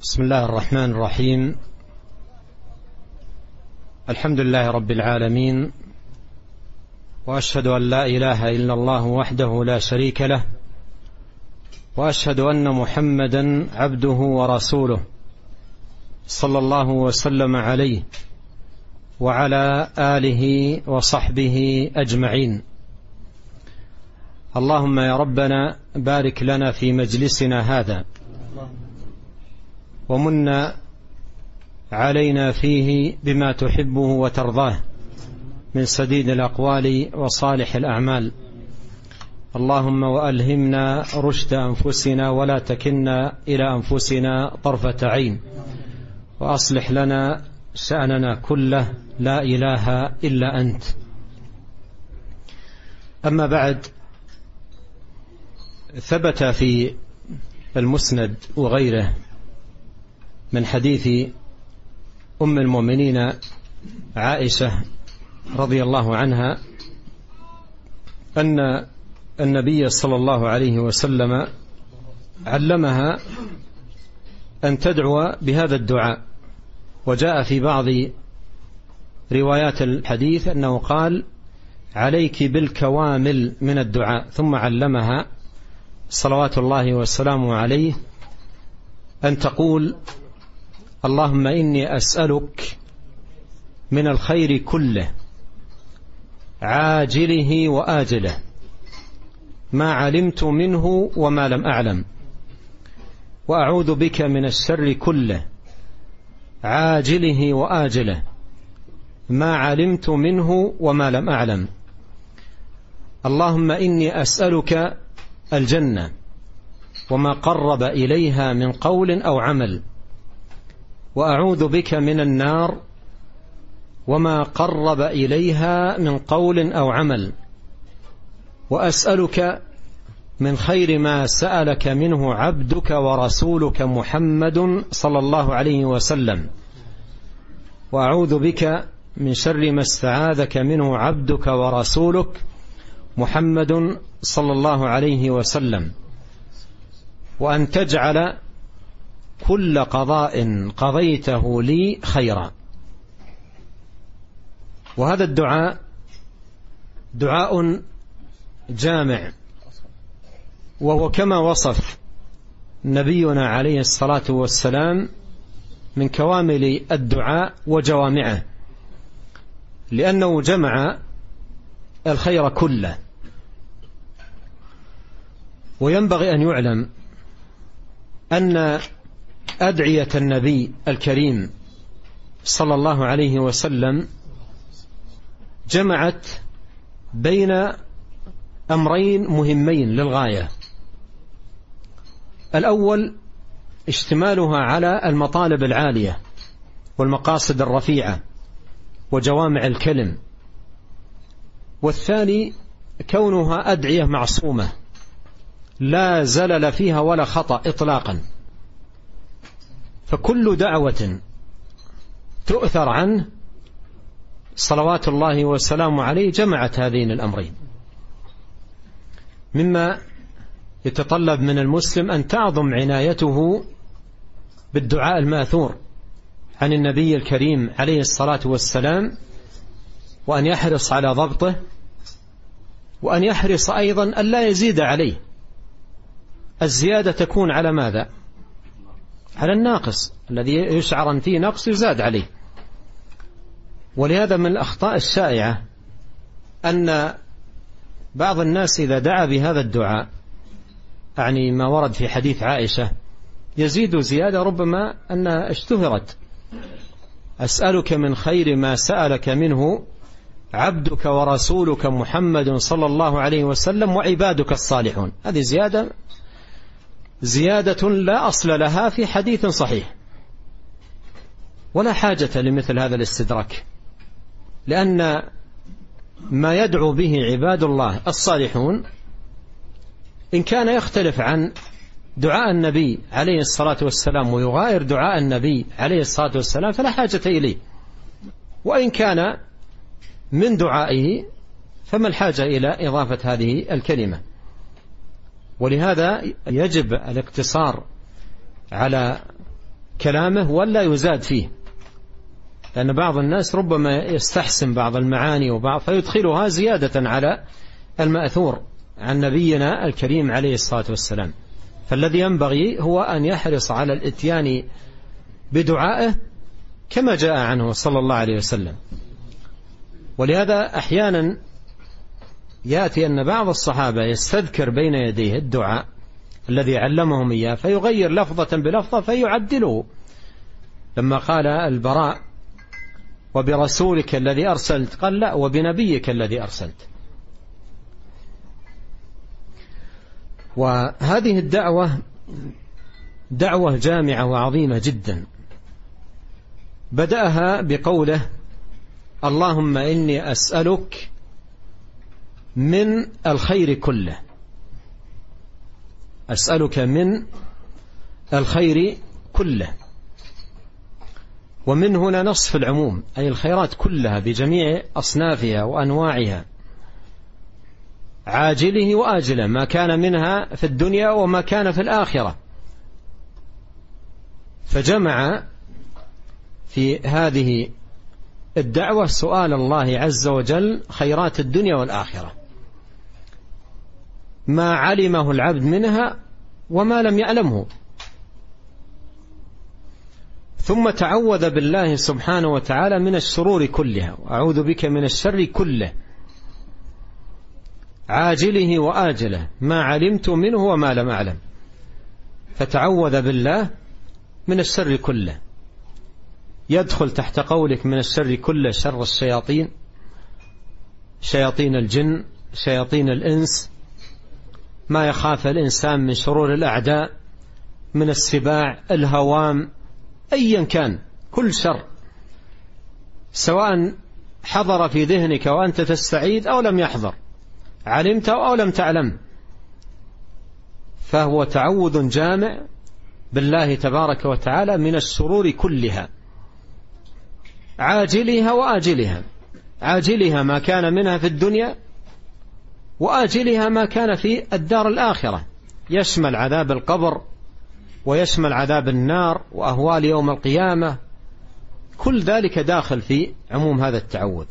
بسم الله الرحمن الرحيم. الحمد لله رب العالمين، وأشهد أن لا إله إلا الله وحده لا شريك له، وأشهد أن محمدا عبده ورسوله صلى الله وسلم عليه وعلى آله وصحبه أجمعين. اللهم يا ربنا بارك لنا في مجلسنا هذا، ومن علينا فيه بما تحبه وترضاه من سديد الأقوال وصالح الأعمال. اللهم وألهمنا رشد أنفسنا ولا تكلنا إلى أنفسنا طرفة عين، وأصلح لنا شأننا كله، لا إله إلا أنت. أما بعد، ثبت في المسند وغيره من حديث أم المؤمنين عائشة رضي الله عنها أن النبي صلى الله عليه وسلم علمها أن تدعو بهذا الدعاء. وجاء في بعض روايات الحديث أنه قال: عليك بالكوامل من الدعاء. ثم علمها صلوات الله والسلام عليه أن تقول: اللهم إني أسألك من الخير كله عاجله وآجله ما علمت منه وما لم أعلم، وأعوذ بك من الشر كله عاجله وآجله ما علمت منه وما لم أعلم. اللهم إني أسألك الجنة وما قرب إليها من قول أو عمل، وأعوذ بك من النار وما قرب إليها من قول أو عمل، وأسألك من خير ما سألك منه عبدك ورسولك محمد صلى الله عليه وسلم، وأعوذ بك من شر ما استعاذك منه عبدك ورسولك محمد صلى الله عليه وسلم، وأن تجعل كل قضاء قضيته لي خيرا. وهذا الدعاء دعاء جامع، وهو كما وصف نبينا عليه الصلاة والسلام من كوامل الدعاء وجوامعه، لأنه جمع الخير كله. وينبغي أن يعلم أن أدعية النبي الكريم صلى الله عليه وسلم جمعت بين أمرين مهمين للغاية. الأول اشتمالها على المطالب العالية والمقاصد الرفيعة وجوامع الكلم، والثاني كونها أدعية معصومة لا زلل فيها ولا خطأ إطلاقا. فكل دعوة تؤثر عنه صلوات الله والسلام عليه جمعت هذين الأمرين، مما يتطلب من المسلم أن تعظم عنايته بالدعاء الماثور عن النبي الكريم عليه الصلاة والسلام، وأن يحرص على ضبطه، وأن يحرص أيضا أن لا يزيد عليه. الزيادة تكون على ماذا؟ على الناقص الذي يشعر أن فيه نقص يزاد عليه. ولهذا من الأخطاء الشائعة أن بعض الناس إذا دعا بهذا الدعاء، يعني ما ورد في حديث عائشة، يزيد زيادة ربما أنها اشتهرت: أسألك من خير ما سألك منه عبدك ورسولك محمد صلى الله عليه وسلم وعبادك الصالحون. هذه زيادة لا أصل لها في حديث صحيح، ولا حاجة لمثل هذا الاستدراك، لأن ما يدعو به عباد الله الصالحون إن كان يختلف عن دعاء النبي عليه الصلاة والسلام ويغاير دعاء النبي عليه الصلاة والسلام فلا حاجة إليه، وإن كان من دعائه فما الحاجة إلى إضافة هذه الكلمة. ولهذا يجب الاقتصار على كلامه ولا يزاد فيه، لأن بعض الناس ربما يستحسن بعض المعاني وبعض فيدخلها زيادة على المأثور عن نبينا الكريم عليه الصلاة والسلام. فالذي ينبغي هو أن يحرص على الإتيان بدعائه كما جاء عنه صلى الله عليه وسلم. ولهذا أحيانا يأتي أن بعض الصحابة يستذكر بين يديه الدعاء الذي علمهم إياه فيغير لفظة بلفظة فيعدله، لما قال البراء وبرسولك الذي أرسلت قال لا وبنبيك الذي أرسلت. وهذه الدعوة دعوة جامعة وعظيمة جدا، بدأها بقوله اللهم إني أسألك من الخير كله، أسألك من الخير كله، ومن هنا نصف العموم أي الخيرات كلها بجميع أصنافها وأنواعها، عاجله وآجله، ما كان منها في الدنيا وما كان في الآخرة. فجمع في هذه الدعوة سؤال الله عز وجل خيرات الدنيا والآخرة، ما علمه العبد منها وما لم يعلمه، ثم تعوذ بالله سبحانه وتعالى من الشرور كلها، وأعوذ بك من الشر كله عاجله وآجله ما علمت منه وما لم أعلم. فتعوذ بالله من الشر كله، يدخل تحت قولك من الشر كله شر الشياطين، شياطين الجن، شياطين الإنس، ما يخاف الإنسان من شرور الأعداء، من السباع، الهوام، أيا كان كل شر، سواء حضر في ذهنك وأنت تستعيذ أو لم يحضر، علمت أو لم تعلم، فهو تعوذ جامع بالله تبارك وتعالى من الشرور كلها، عاجلها وآجلها، عاجلها ما كان منها في الدنيا، وآجلها ما كان في الدار الآخرة، يشمل عذاب القبر ويشمل عذاب النار وأهوال يوم القيامة، كل ذلك داخل في عموم هذا التعوذ.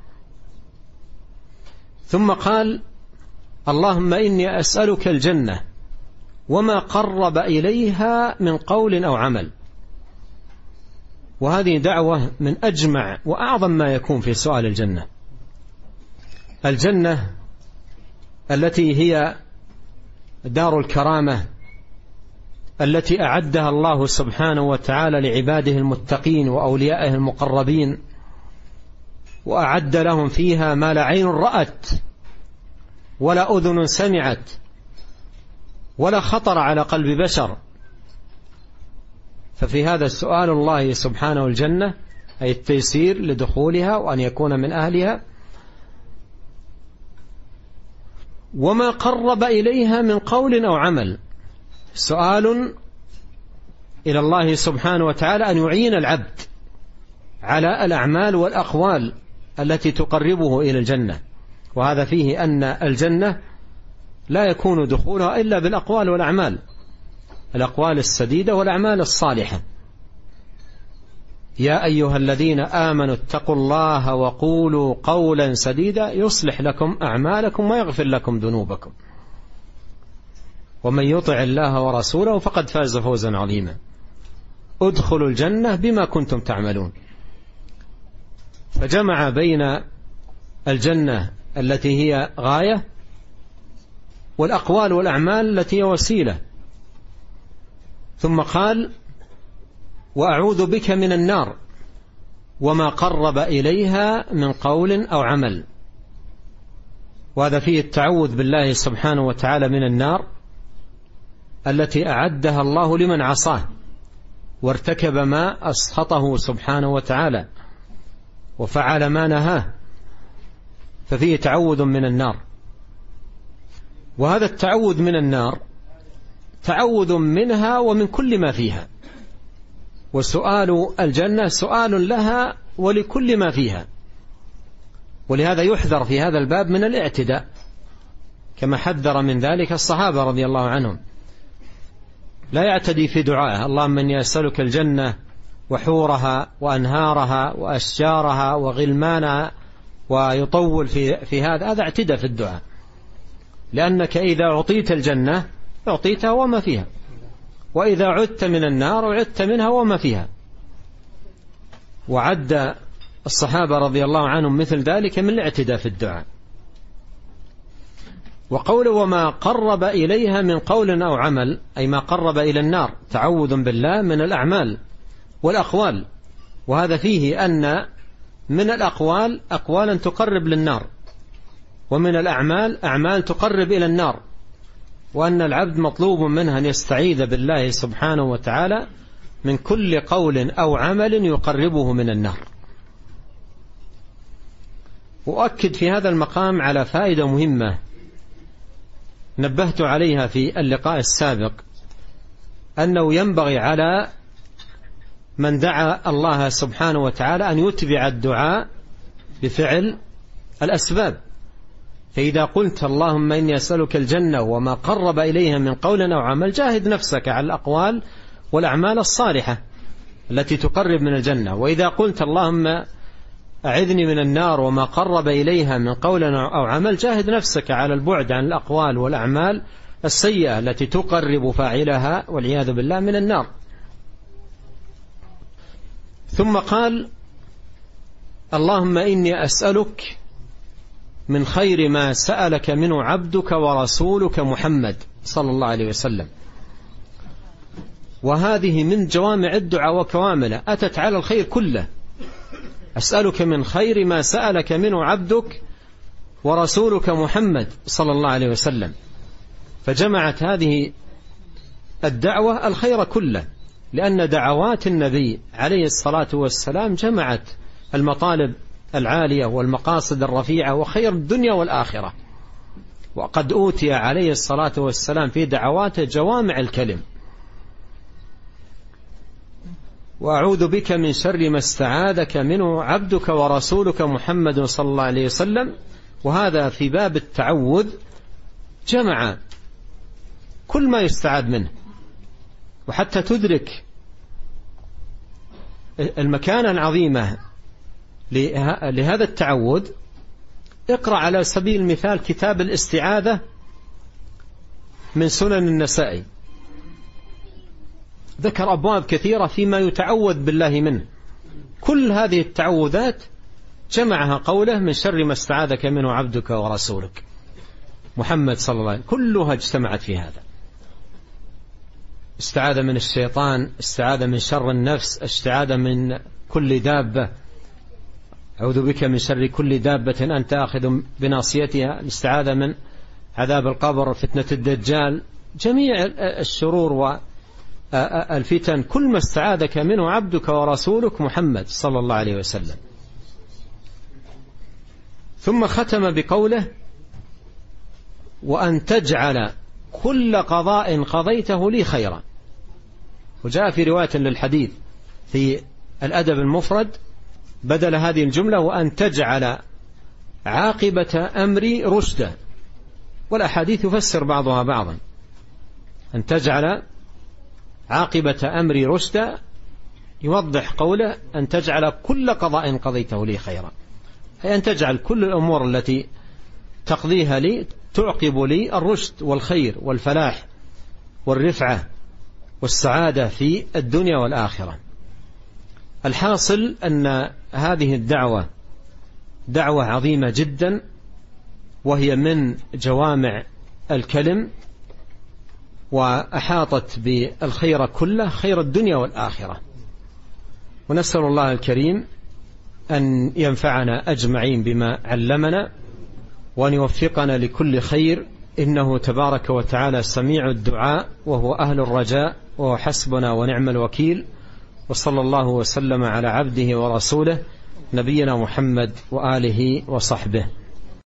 ثم قال اللهم إني أسألك الجنة وما قرب إليها من قول أو عمل. وهذه دعوة من أجمع وأعظم ما يكون في سؤال الجنة، الجنة التي هي دار الكرامة التي أعدها الله سبحانه وتعالى لعباده المتقين وأوليائه المقربين، وأعد لهم فيها ما لا عين رأت ولا أذن سمعت ولا خطر على قلب بشر. ففي هذا السؤال الله سبحانه الجنة أي التيسير لدخولها وأن يكون من أهلها، وما قرب إليها من قول أو عمل، سؤال إلى الله سبحانه وتعالى أن يعين العبد على الأعمال والأقوال التي تقربه إلى الجنة. وهذا فيه أن الجنة لا يكون دخولها إلا بالأقوال والأعمال، الأقوال السديدة والأعمال الصالحة. يا أيها الذين آمنوا اتقوا الله وقولوا قولا سديدا يصلح لكم أعمالكم ويغفر لكم ذنوبكم ومن يطع الله ورسوله فقد فاز فوزا عظيما. ادخلوا الجنة بما كنتم تعملون. فجمع بين الجنة التي هي غاية والأقوال والأعمال التي هي وسيلة. ثم قال وأعوذ بك من النار وما قرب إليها من قول أو عمل. وهذا فيه التعوذ بالله سبحانه وتعالى من النار التي أعدها الله لمن عصاه وارتكب ما أسخطه سبحانه وتعالى وفعل ما نهاه، ففيه تعوذ من النار. وهذا التعوذ من النار تعوذ منها ومن كل ما فيها، وسؤال الجنة سؤال لها ولكل ما فيها. ولهذا يحذر في هذا الباب من الاعتداء كما حذر من ذلك الصحابة رضي الله عنهم، لا يعتدي في دعائه اللهم إني أسألك الجنة وحورها وأنهارها وأشجارها وغلمانها، ويطول في هذا اعتدى في الدعاء، لأنك إذا أعطيت الجنة أعطيتها وما فيها، وإذا عدت من النار عدت منها وما فيها. وعد الصحابة رضي الله عنهم مثل ذلك من الاعتداء في الدعاء. وقول وما قرب إليها من قول أو عمل، أي ما قرب إلى النار، تعوذ بالله من الأعمال والأقوال، وهذا فيه أن من الأقوال أقوالا تقرب للنار، ومن الأعمال أعمال تقرب إلى النار، وأن العبد مطلوب منه أن يستعيذ بالله سبحانه وتعالى من كل قول أو عمل يقربه من النار. وأؤكد في هذا المقام على فائدة مهمة نبهت عليها في اللقاء السابق، أنه ينبغي على من دعا الله سبحانه وتعالى أن يتبع الدعاء بفعل الأسباب. فإذا قلت اللهم إني أسألك الجنة وما قرب إليها من قول أو عمل، جاهد نفسك على الأقوال والأعمال الصالحة التي تقرب من الجنة. وإذا قلت اللهم أعذني من النار وما قرب إليها من قول أو عمل، جاهد نفسك على البعد عن الأقوال والأعمال السيئة التي تقرب فاعلها والعياذ بالله من النار. ثم قال اللهم إني أسألك من خير ما سألك منه عبدك ورسولك محمد صلى الله عليه وسلم. وهذه من جوامع الدعاء وكوامله، أتت على الخير كله. أسألك من خير ما سألك منه عبدك ورسولك محمد صلى الله عليه وسلم، فجمعت هذه الدعوة الخير كله، لأن دعوات النبي عليه الصلاة والسلام جمعت المطالب العالية والمقاصد الرفيعة وخير الدنيا والآخرة. وقد أوتي عليه الصلاة والسلام في دعواته جوامع الكلم. وأعوذ بك من شر ما استعاذك منه عبدك ورسولك محمد صلى الله عليه وسلم. وهذا في باب التعوذ جمع كل ما يستعاذ منه. وحتى تدرك المكانة العظيمة لهذا التعوذ، اقرأ على سبيل المثال كتاب الاستعاذة من سنن النسائي، ذكر أبواب كثيرة فيما يتعوذ بالله منه. كل هذه التعوذات جمعها قوله من شر ما استعاذك منه عبدك ورسولك محمد صلى الله عليه وسلم، كلها اجتمعت في هذا. استعاذ من الشيطان، استعاذ من شر النفس، استعاذ من كل دابة، أعوذ بك من شر كل دابة أنت آخذ بناصيتها، استعاذ من عذاب القبر، فتنة الدجال، جميع الشرور والفتن، كل ما استعاذك منه عبدك ورسولك محمد صلى الله عليه وسلم. ثم ختم بقوله وأن تجعل كل قضاء قضيته لي خيرا. وجاء في رواية للحديث في الأدب المفرد بدل هذه الجملة وأن تجعل عاقبة أمري رشدا، والأحاديث يفسر بعضها بعضا. أن تجعل عاقبة أمري رشدا يوضح قوله أن تجعل كل قضاء قضيته لي خيرا، أي أن تجعل كل الأمور التي تقضيها لي تعقب لي الرشد والخير والفلاح والرفعة والسعادة في الدنيا والآخرة. الحاصل أن هذه الدعوة دعوة عظيمة جدا، وهي من جوامع الكلم، وأحاطت بالخير كله، خير الدنيا والآخرة. ونسأل الله الكريم أن ينفعنا أجمعين بما علمنا، وأن يوفقنا لكل خير، إنه تبارك وتعالى سميع الدعاء وهو أهل الرجاء، وهو حسبنا ونعم الوكيل. وصلى الله وسلم على عبده ورسوله نبينا محمد وآله وصحبه.